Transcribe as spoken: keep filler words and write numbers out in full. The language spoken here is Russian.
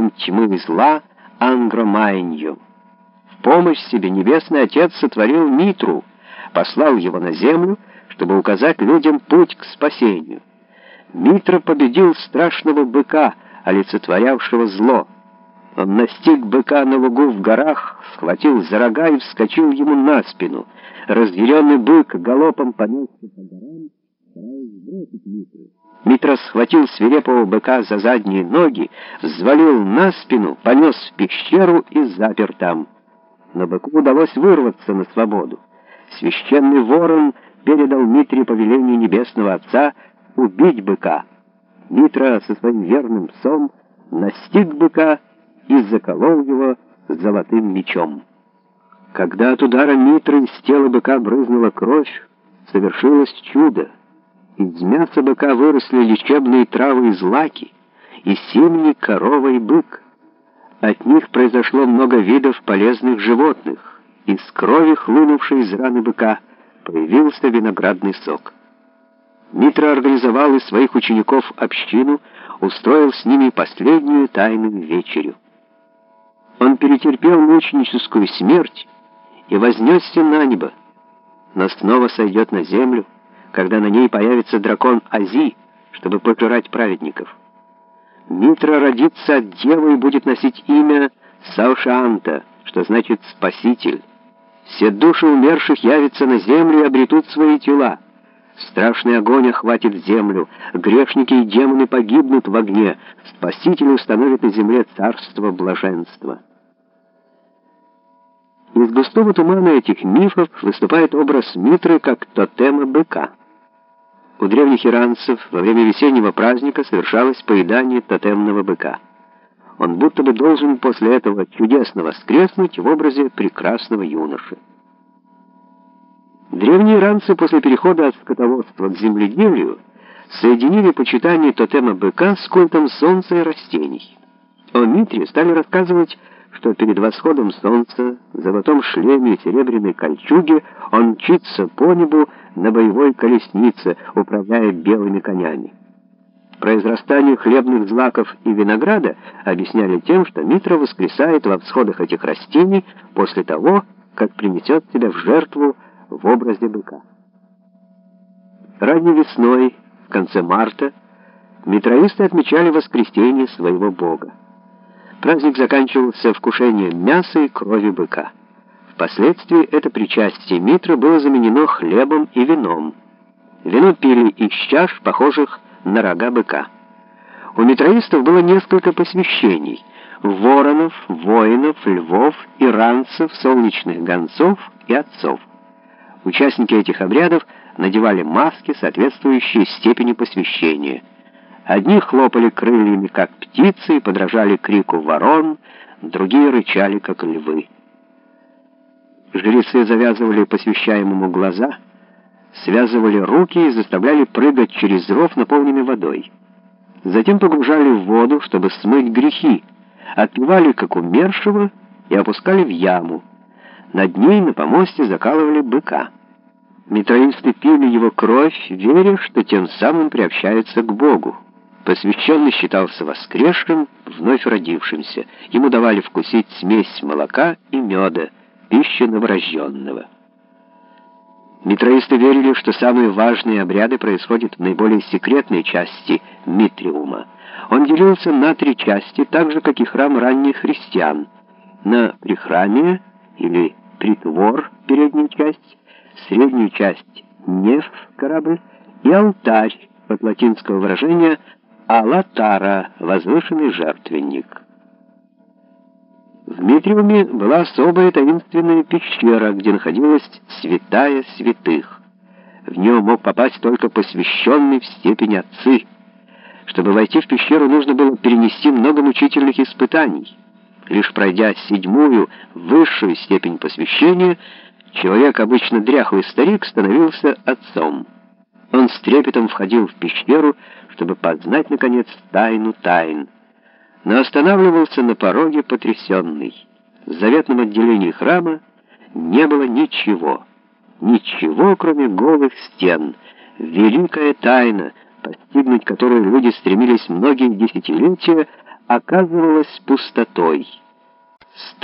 богом тьмы и зла Ангромайнью. В помощь себе Небесный Отец сотворил Митру, послал его на землю, чтобы указать людям путь к спасению. Митра победил страшного быка, олицетворявшего зло. Он настиг быка на лугу в горах, схватил за рога и вскочил ему на спину. Разъяренный бык галопом понесся по горам, стараясь сбросить Митру. Митра схватил свирепого быка за задние ноги, взвалил на спину, понес в пещеру и запер там. Но быку удалось вырваться на свободу. Священный ворон передал Митре повеление Небесного Отца убить быка. Митра со своим верным псом настиг быка и заколол его золотым мечом. Когда от удара Митры из тела быка брызнула кровь, совершилось чудо. Из мяса быка выросли лечебные травы и злаки, и семени корова и бык. От них произошло много видов полезных животных. Из крови, хлынувшей из раны быка, появился виноградный сок. Митра организовал из своих учеников общину, устроил с ними последнюю тайную вечерю. Он перетерпел мученическую смерть и вознесся на небо, но снова сойдет на землю, когда на ней появится дракон Ази, чтобы пожирать праведников. Митра родится от девы и будет носить имя Саушаанта, что значит «спаситель». Все души умерших явятся на землю и обретут свои тела. Страшный огонь охватит землю, грешники и демоны погибнут в огне, Спаситель установит на земле царство блаженства. Из густого тумана этих мифов выступает образ Митры как тотема быка. У древних иранцев во время весеннего праздника совершалось поедание тотемного быка. Он будто бы должен после этого чудесно воскреснуть в образе прекрасного юноши. Древние иранцы после перехода от скотоводства к земледелию соединили почитание тотема быка с культом солнца и растений. О Митре стали рассказывать, что перед восходом солнца в золотом шлеме и серебряной кольчуге он мчится по небу на боевой колеснице, управляя белыми конями. Произрастание хлебных злаков и винограда объясняли тем, что Митра воскресает во всходах этих растений после того, как принесет себя в жертву в образе быка. Ранней весной, в конце марта, митраисты отмечали воскресение своего бога. Праздник заканчивался вкушением мяса и крови быка. Впоследствии это причастие Митры было заменено хлебом и вином. Вино пили из чаш, похожих на рога быка. У митраистов было несколько посвящений: воронов, воинов, львов, иранцев, солнечных гонцов и отцов. Участники этих обрядов надевали маски, соответствующие степени посвящения. Одни хлопали крыльями, как птицы, и подражали крику ворон, другие рычали, как львы. Жрецы завязывали посвящаемому глаза, связывали руки и заставляли прыгать через ров, наполненный водой. Затем погружали в воду, чтобы смыть грехи, отпевали, как умершего, и опускали в яму. Над ней на помосте закалывали быка. Митраисты пили его кровь, веря, что тем самым приобщаются к Богу. Посвященный считался воскресшим, вновь родившимся. Ему давали вкусить смесь молока и меда, пищи новорожденного. Митраисты верили, что самые важные обряды происходят в наиболее секретной части Митриума. Он делился на три части, так же, как и храм ранних христиан. На прихрамие, или притвор, переднюю часть, среднюю часть, неф, корабль, и алтарь, от латинского выражения «алатара», возвышенный жертвенник. В Митриуме была особая таинственная пещера, где находилась святая святых. В нее мог попасть только посвященный в степень отцы. Чтобы войти в пещеру, нужно было перенести много мучительных испытаний. Лишь пройдя седьмую, высшую степень посвящения, человек, обычно дряхлый старик, становился отцом. Он с трепетом входил в пещеру, чтобы познать, наконец, тайну тайн. Но останавливался на пороге потрясенный. В заветном отделении храма не было ничего. Ничего, кроме голых стен. Великая тайна, постигнуть которую люди стремились многие десятилетия, оказывалась пустотой.